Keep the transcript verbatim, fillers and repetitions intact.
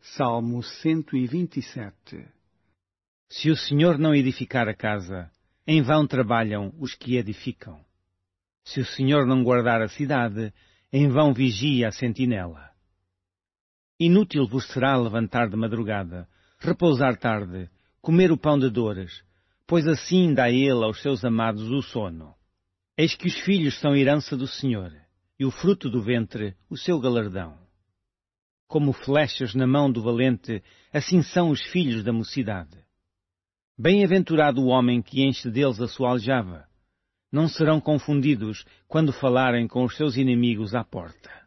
Salmo cento e vinte e sete. Se o Senhor não edificar a casa, em vão trabalham os que edificam. Se o Senhor não guardar a cidade, em vão vigia a sentinela. Inútil vos será levantar de madrugada, repousar tarde, comer o pão de dores, pois assim dá ele aos seus amados o sono. Eis que os filhos são herança do Senhor, e o fruto do ventre o seu galardão. Como flechas na mão do valente, assim são os filhos da mocidade. Bem-aventurado o homem que enche deles a sua aljava. Não serão confundidos quando falarem com os seus inimigos à porta.